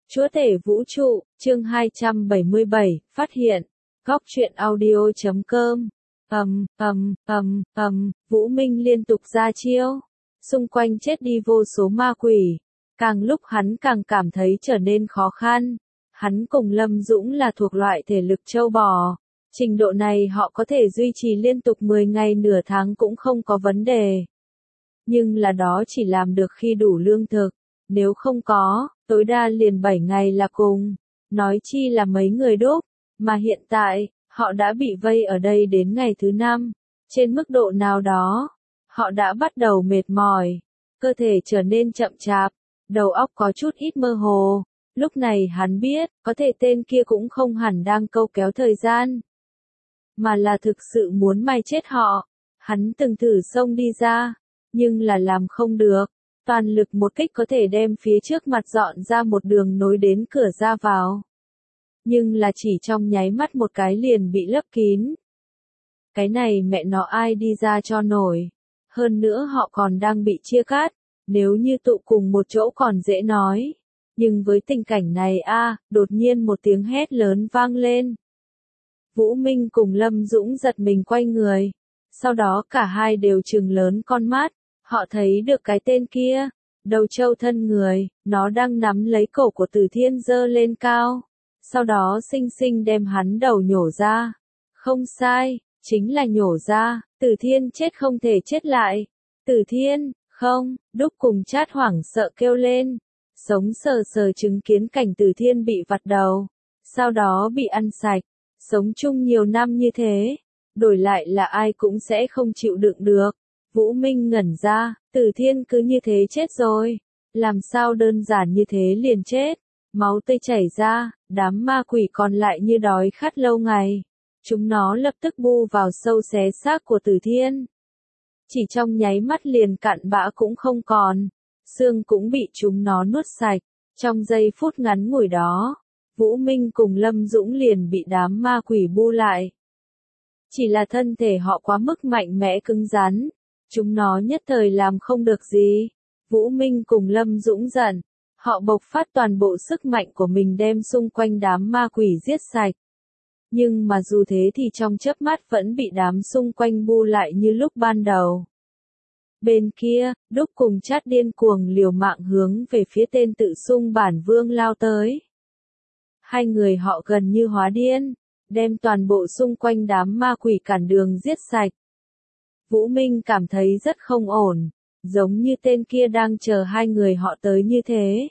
Chúa tể vũ trụ, chương 277, phát hiện. Góc truyện audio.com. Vũ Minh liên tục ra chiêu. Xung quanh chết đi vô số ma quỷ. Càng lúc hắn càng cảm thấy trở nên khó khăn. Hắn cùng Lâm Dũng là thuộc loại thể lực trâu bò. Trình độ này họ có thể duy trì liên tục 10 ngày nửa tháng cũng không có vấn đề. Nhưng là đó chỉ làm được khi đủ lương thực. Nếu không có, tối đa liền 7 ngày là cùng. Nói chi là mấy người đúc. Mà hiện tại, họ đã bị vây ở đây đến ngày thứ 5. Trên mức độ nào đó, họ đã bắt đầu mệt mỏi. Cơ thể trở nên chậm chạp. Đầu óc có chút ít mơ hồ. Lúc này hắn biết, có thể tên kia cũng không hẳn đang câu kéo thời gian. Mà là thực sự muốn mai chết họ. Hắn từng thử xông đi ra. Nhưng là làm không được. Toàn lực một kích có thể đem phía trước mặt dọn ra một đường nối đến cửa ra vào. Nhưng là chỉ trong nháy mắt một cái liền bị lấp kín. Cái này mẹ nó ai đi ra cho nổi. Hơn nữa họ còn đang bị chia cắt. Nếu như tụ cùng một chỗ còn dễ nói. Nhưng với tình cảnh này đột nhiên một tiếng hét lớn vang lên. Vũ Minh cùng Lâm Dũng giật mình quay người. Sau đó cả hai đều trừng lớn con mắt. Họ thấy được cái tên kia, đầu trâu thân người, nó đang nắm lấy cổ của Từ Thiên giơ lên cao. Sau đó xinh xinh đem hắn đầu nhổ ra. Không sai, chính là nhổ ra, Từ Thiên chết không thể chết lại. Từ Thiên, không, Đúc cùng Chát hoảng sợ kêu lên. Sống sờ sờ chứng kiến cảnh Từ Thiên bị vặt đầu. Sau đó bị ăn sạch, sống chung nhiều năm như thế. Đổi lại là ai cũng sẽ không chịu đựng được. Vũ Minh ngẩn ra, Từ Thiên cứ như thế chết rồi. Làm sao đơn giản như thế liền chết. Máu tươi chảy ra, đám ma quỷ còn lại như đói khát lâu ngày. Chúng nó lập tức bu vào sâu xé xác của Từ Thiên. Chỉ trong nháy mắt liền cặn bã cũng không còn. Xương cũng bị chúng nó nuốt sạch. Trong giây phút ngắn ngủi đó, Vũ Minh cùng Lâm Dũng liền bị đám ma quỷ bu lại. Chỉ là thân thể họ quá mức mạnh mẽ cứng rắn. Chúng nó nhất thời làm không được gì. Vũ Minh cùng Lâm Dũng giận. Họ bộc phát toàn bộ sức mạnh của mình đem xung quanh đám ma quỷ giết sạch. Nhưng mà dù thế thì trong chớp mắt vẫn bị đám xung quanh bu lại như lúc ban đầu. Bên kia, Đúc cùng Chát điên cuồng liều mạng hướng về phía tên tự xưng bản vương lao tới. Hai người họ gần như hóa điên, đem toàn bộ xung quanh đám ma quỷ cản đường giết sạch. Vũ Minh cảm thấy rất không ổn, giống như tên kia đang chờ hai người họ tới như thế.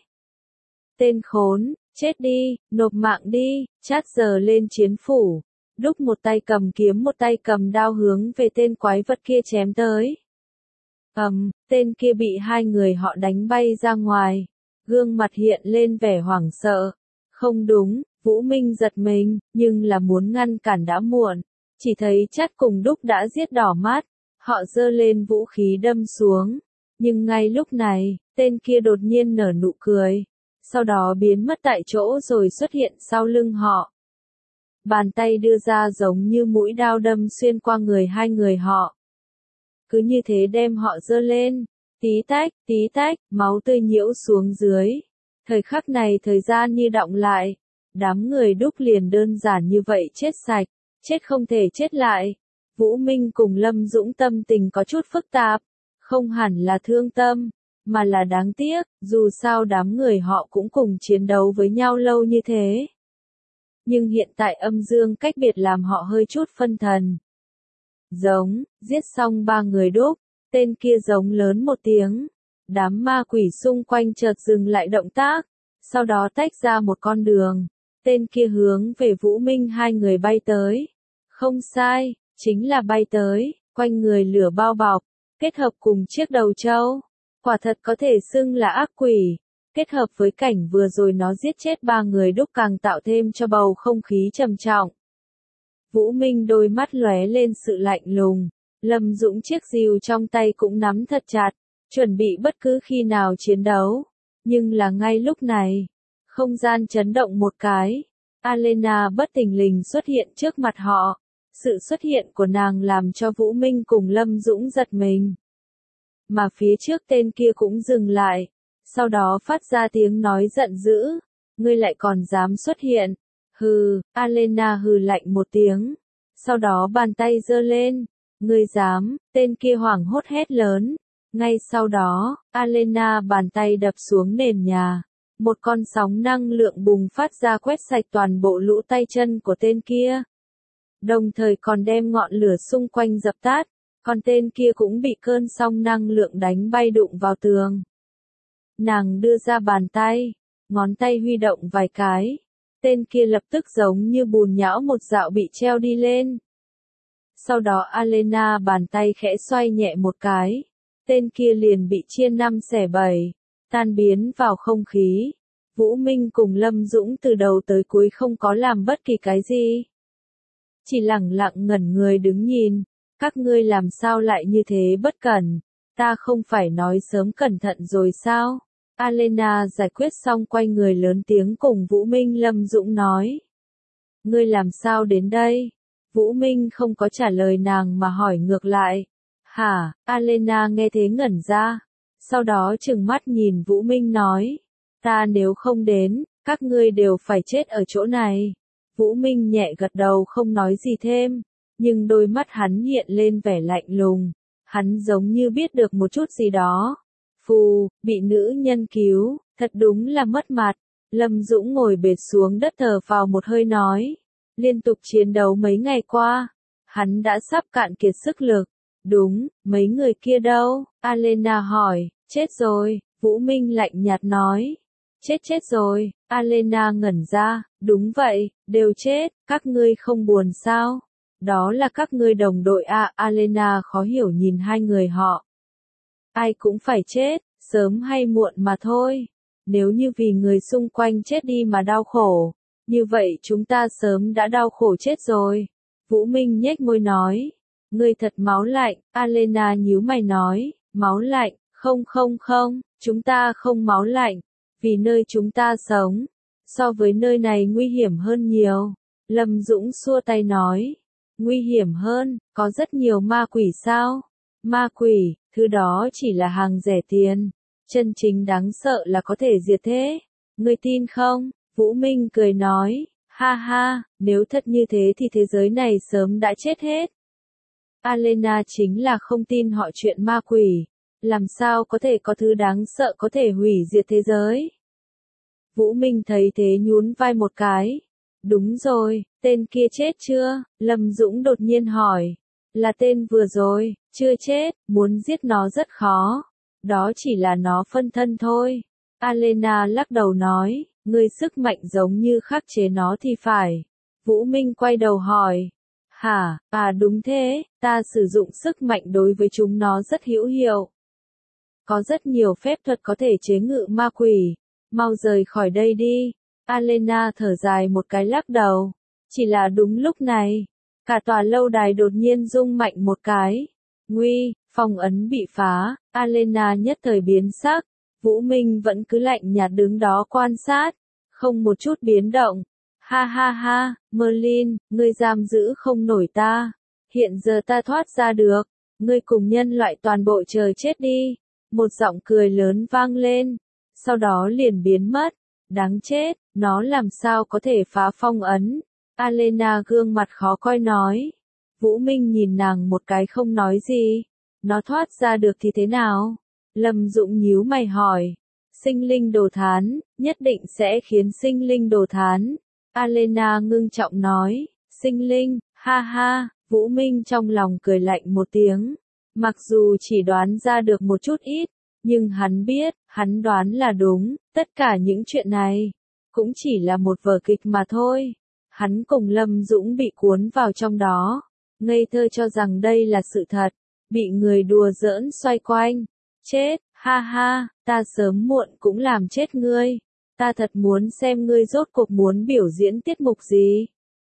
Tên khốn, chết đi, nộp mạng đi, Chát giờ lên chiến phủ. Đúc một tay cầm kiếm một tay cầm đao hướng về tên quái vật kia chém tới. Tên kia bị hai người họ đánh bay ra ngoài. Gương mặt hiện lên vẻ hoảng sợ. Không đúng, Vũ Minh giật mình, nhưng là muốn ngăn cản đã muộn. Chỉ thấy Chát cùng Đúc đã giết đỏ mắt. Họ giơ lên vũ khí đâm xuống. Nhưng ngay lúc này, tên kia đột nhiên nở nụ cười. Sau đó biến mất tại chỗ rồi xuất hiện sau lưng họ. Bàn tay đưa ra giống như mũi đao đâm xuyên qua người hai người họ. Cứ như thế đem họ giơ lên. Tí tách, máu tươi nhiễu xuống dưới. Thời khắc này thời gian như đọng lại. Đám người Đúc liền đơn giản như vậy chết sạch. Chết không thể chết lại. Vũ Minh cùng Lâm Dũng tâm tình có chút phức tạp. Không hẳn là thương tâm, mà là đáng tiếc, dù sao đám người họ cũng cùng chiến đấu với nhau lâu như thế. Nhưng hiện tại âm dương cách biệt làm họ hơi chút phân thần. Giết xong ba người Đúc, tên kia giống lớn một tiếng. Đám ma quỷ xung quanh chợt dừng lại động tác, sau đó tách ra một con đường. Tên kia hướng về Vũ Minh hai người bay tới. Không sai, chính là bay tới, quanh người lửa bao bọc, kết hợp cùng chiếc đầu trâu. Quả thật có thể xưng là ác quỷ. Kết hợp với cảnh vừa rồi nó giết chết ba người Đúc càng tạo thêm cho bầu không khí trầm trọng. Vũ Minh đôi mắt lóe lên sự lạnh lùng. Lâm Dũng chiếc rìu trong tay cũng nắm thật chặt, chuẩn bị bất cứ khi nào chiến đấu. Nhưng là ngay lúc này, không gian chấn động một cái. Alena bất thình lình xuất hiện trước mặt họ. Sự xuất hiện của nàng làm cho Vũ Minh cùng Lâm Dũng giật mình. Mà phía trước tên kia cũng dừng lại. Sau đó phát ra tiếng nói giận dữ. ngươi lại còn dám xuất hiện. Hừ, Alena hừ lạnh một tiếng. Sau đó bàn tay giơ lên. Ngươi dám, tên kia hoảng hốt hét lớn. Ngay sau đó, Alena bàn tay đập xuống nền nhà. Một con sóng năng lượng bùng phát ra quét sạch toàn bộ lũ tay chân của tên kia. Đồng thời còn đem ngọn lửa xung quanh dập tắt. Còn tên kia cũng bị cơn sóng năng lượng đánh bay đụng vào tường. Nàng đưa ra bàn tay, ngón tay huy động vài cái. Tên kia lập tức giống như bùn nhão một dạo bị treo đi lên. Sau đó Alena bàn tay khẽ xoay nhẹ một cái. Tên kia liền bị chia 5 xẻ 7, tan biến vào không khí. Vũ Minh cùng Lâm Dũng từ đầu tới cuối không có làm bất kỳ cái gì. Chỉ lẳng lặng ngẩn người đứng nhìn. Các ngươi làm sao lại như thế bất cẩn? Ta không phải nói sớm cẩn thận rồi sao? Alena giải quyết xong quay người lớn tiếng cùng Vũ Minh Lâm Dũng nói. Ngươi làm sao đến đây? Vũ Minh không có trả lời nàng mà hỏi ngược lại. Hả? Alena nghe thế ngẩn ra. Sau đó trừng mắt nhìn Vũ Minh nói. Ta nếu không đến, các ngươi đều phải chết ở chỗ này. Vũ Minh nhẹ gật đầu không nói gì thêm. Nhưng đôi mắt hắn hiện lên vẻ lạnh lùng. Hắn giống như biết được một chút gì đó. Phù, bị nữ nhân cứu, thật đúng là mất mặt. Lâm Dũng ngồi bệt xuống đất thở vào một hơi nói. Liên tục chiến đấu mấy ngày qua, hắn đã sắp cạn kiệt sức lực. Đúng, mấy người kia đâu? Alena hỏi. Chết rồi, Vũ Minh lạnh nhạt nói. Chết rồi, Alena ngẩn ra. Đúng vậy, đều chết, các ngươi không buồn sao? Đó là các ngươi đồng đội à? Alena khó hiểu nhìn hai người họ. Ai cũng phải chết, sớm hay muộn mà thôi. Nếu như vì người xung quanh chết đi mà đau khổ, như vậy chúng ta sớm đã đau khổ chết rồi. Vũ Minh nhếch môi nói. Ngươi thật máu lạnh. Alena nhíu mày nói. Máu lạnh, không, chúng ta không máu lạnh. Vì nơi chúng ta sống, so với nơi này nguy hiểm hơn nhiều. Lâm Dũng xua tay nói. Nguy hiểm hơn, có rất nhiều ma quỷ sao? Ma quỷ, thứ đó chỉ là hàng rẻ tiền. Chân chính đáng sợ là có thể diệt thế. Ngươi tin không? Vũ Minh cười nói. Ha ha, nếu thật như thế thì thế giới này sớm đã chết hết. Alena chính là không tin họ chuyện ma quỷ. Làm sao có thể có thứ đáng sợ có thể hủy diệt thế giới? Vũ Minh thấy thế nhún vai một cái. Đúng rồi, tên kia chết chưa? Lâm Dũng đột nhiên hỏi. Là tên vừa rồi, chưa chết, muốn giết nó rất khó. Đó chỉ là nó phân thân thôi. Alena lắc đầu nói, ngươi sức mạnh giống như khắc chế nó thì phải. Vũ Minh quay đầu hỏi. Hả, đúng thế, ta sử dụng sức mạnh đối với chúng nó rất hữu hiệu. Có rất nhiều phép thuật có thể chế ngự ma quỷ. Mau rời khỏi đây đi. Alena thở dài một cái lắc đầu. Chỉ là đúng lúc này, cả tòa lâu đài đột nhiên rung mạnh một cái. Nguy, phong ấn bị phá. Alena nhất thời biến sắc. Vũ Minh vẫn cứ lạnh nhạt đứng đó quan sát, không một chút biến động. Ha ha ha, Merlin, ngươi giam giữ không nổi ta. Hiện giờ ta thoát ra được. Ngươi cùng nhân loại toàn bộ chờ chết đi. Một giọng cười lớn vang lên. Sau đó liền biến mất. Đáng chết, nó làm sao có thể phá phong ấn? Alena gương mặt khó coi nói. Vũ Minh nhìn nàng một cái không nói gì. Nó thoát ra được thì thế nào? Lâm Dũng nhíu mày hỏi. Sinh linh đồ thán, nhất định sẽ khiến sinh linh đồ thán. Alena ngưng trọng nói. Sinh linh, ha ha, Vũ Minh trong lòng cười lạnh một tiếng. Mặc dù chỉ đoán ra được một chút ít, nhưng hắn biết, hắn đoán là đúng, tất cả những chuyện này, cũng chỉ là một vở kịch mà thôi. Hắn cùng Lâm Dũng bị cuốn vào trong đó, ngây thơ cho rằng đây là sự thật, bị người đùa giỡn xoay quanh. Chết, ha ha, ta sớm muộn cũng làm chết ngươi. Ta thật muốn xem ngươi rốt cuộc muốn biểu diễn tiết mục gì.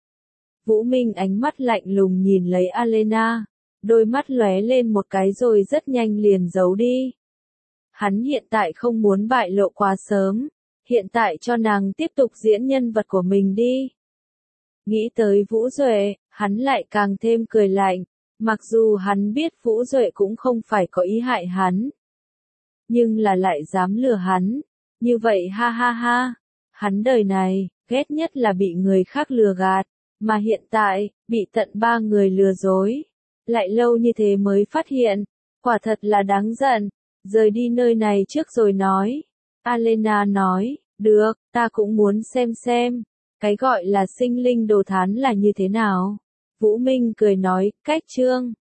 Vũ Minh ánh mắt lạnh lùng nhìn lấy Alena, đôi mắt lóe lên một cái rồi rất nhanh liền giấu đi. Hắn hiện tại không muốn bại lộ quá sớm, hiện tại cho nàng tiếp tục diễn nhân vật của mình đi. Nghĩ tới Vũ Duệ, hắn lại càng thêm cười lạnh, mặc dù hắn biết Vũ Duệ cũng không phải có ý hại hắn, nhưng là lại dám lừa hắn, như vậy ha ha ha, Hắn đời này, ghét nhất là bị người khác lừa gạt, mà hiện tại, bị tận 3 người lừa dối. Lại lâu như thế mới phát hiện, quả thật là đáng giận, rời đi nơi này trước rồi nói. Alena nói, được, ta cũng muốn xem, cái gọi là sinh linh đồ thán là như thế nào. Vũ Minh cười nói, cách chương.